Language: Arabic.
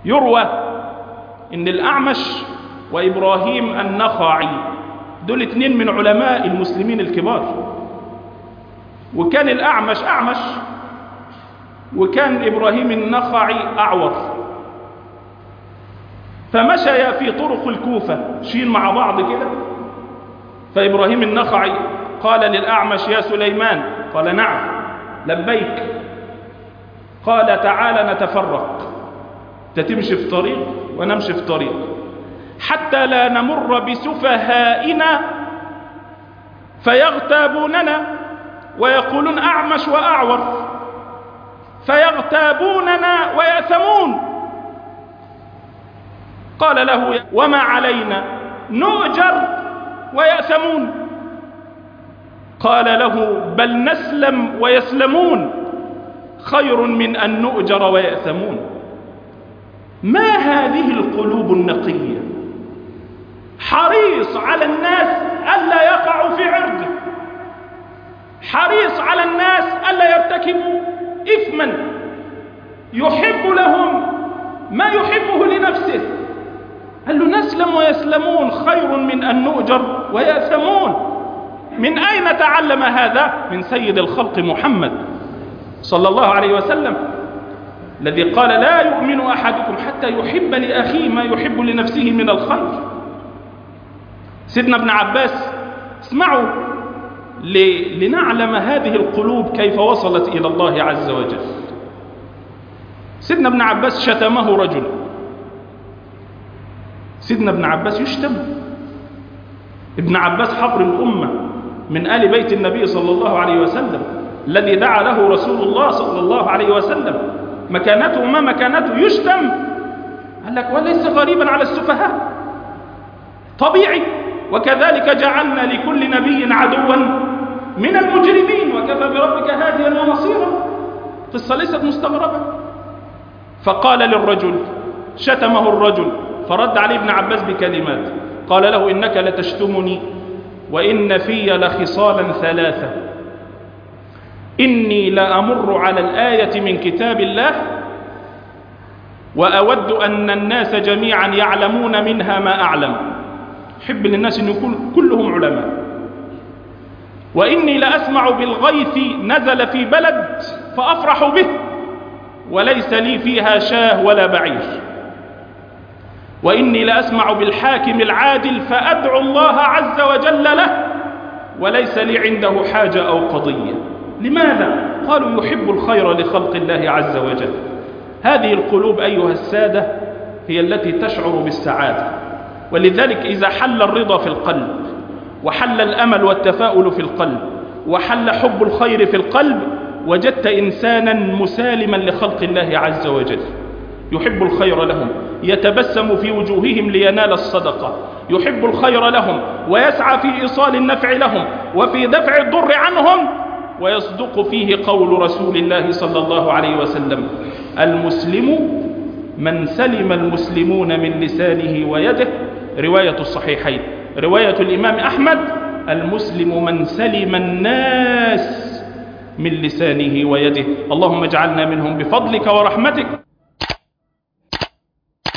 يروى إن الأعمش وإبراهيم النخعي دول 2 من علماء المسلمين الكبار، وكان الأعمش أعمش وكان إبراهيم النخعي أعور، فمشيا في طرق الكوفة ماشيين مع بعض كده، فإبراهيم النخعي قال للأعمش: يا سليمان. قال: نعم لبيك. قال: تعال نتفرق، تمشي في طريق ونمشي في طريق، حتى لا نمر بسفهائنا فيغتابوننا ويقولون أعمش وأعور، فيغتابوننا ويأثمون. قال له: وما علينا نؤجر ويأثمون. قال له: بل نسلم ويسلمون خير من أن نؤجر ويأثمون. ما هذه القلوب النقية، حريص على الناس ألا يقعوا في عرضه، حريص على الناس ألا يرتكبوا إثما، يحب لهم ما يحبه لنفسه. قال له: نسلم ويسلمون خير من أن نؤجر ويأثمون. من أين تعلم هذا؟ من سيد الخلق محمد صلى الله عليه وسلم، الذي قال: لا يؤمن أحدكم حتى يحب لأخيه ما يحب لنفسه من الخير. سيدنا ابن عباس، اسمعوا لنعلم هذه القلوب كيف وصلت إلى الله عز وجل. سيدنا ابن عباس شتمه رجل، سيدنا ابن عباس يشتم. ابن عباس حبر الأمة من آل بيت النبي صلى الله عليه وسلم، الذي دعا له رسول الله صلى الله عليه وسلم، مكانته ما مكانته، يشتم. قال لك: وليس غريبا على السفهاء، طبيعي. وكذلك جعلنا لكل نبي عدوا من المجرمين وكفى بربك هاديا ونصيرا. قصة ليست مستغربة. فقال للرجل، شتمه الرجل، فرد عليه ابن عباس بكلمات، قال له: إنك لتشتمني وإن في لخصالا 3: إني لأمر على الآية من كتاب الله وأود أن الناس جميعا يعلمون منها ما أعلم، حب للناس أن يكون كلهم علماء. وإني لأسمع بالغيث نزل في بلد فأفرح به وليس لي فيها شاه ولا بعير. وإني لأسمع بالحاكم العادل فأدعو الله عز وجل له وليس لي عنده حاجة أو قضية. لماذا؟ قالوا: يحب الخير لخلق الله عز وجل. هذه القلوب أيها السادة هي التي تشعر بالسعادة، ولذلك إذا حل الرضا في القلب، وحل الأمل والتفاؤل في القلب، وحل حب الخير في القلب، وجدت إنسانا مسالما لخلق الله عز وجل، يحب الخير لهم، يتبسم في وجوههم لينال الصدقة، يحب الخير لهم ويسعى في إيصال النفع لهم وفي دفع الضر عنهم، ويصدق فيه قول رسول الله صلى الله عليه وسلم: المسلم من سلم المسلمون من لسانه ويده. رواية الصحيحين، رواية الإمام أحمد: المسلم من سلم الناس من لسانه ويده. اللهم اجعلنا منهم بفضلك ورحمتك.